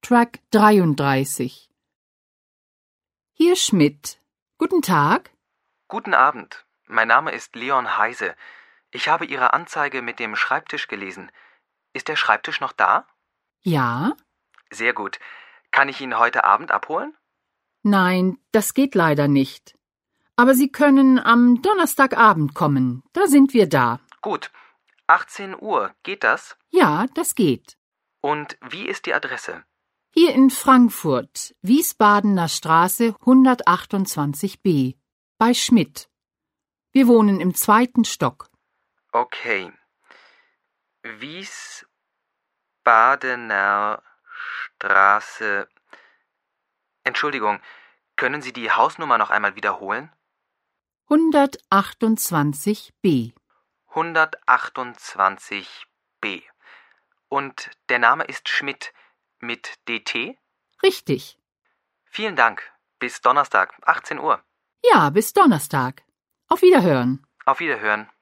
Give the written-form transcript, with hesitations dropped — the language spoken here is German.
Track 33. Hier Schmidt. Guten Tag. Guten Abend. Mein Name ist Leon Heise. Ich habe Ihre Anzeige mit dem Schreibtisch gelesen. Ist der Schreibtisch noch da? Ja? Sehr gut. Kann ich ihn heute Abend abholen? Nein, das geht leider nicht. Aber Sie können am Donnerstagabend kommen. Da sind wir da. Gut. 18 Uhr. Geht das? Ja, das geht. Und wie ist die Adresse? Hier in Frankfurt, Wiesbadener Straße 128b, bei Schmidt. Wir wohnen im 2. Stock. Okay. Wiesbadener Straße. Entschuldigung, können Sie die Hausnummer noch einmal wiederholen? 128b. 128b. Und der Name ist Schmidt mit DT? Richtig. Vielen Dank. Bis Donnerstag, 18 Uhr. Ja, bis Donnerstag. Auf Wiederhören. Auf Wiederhören.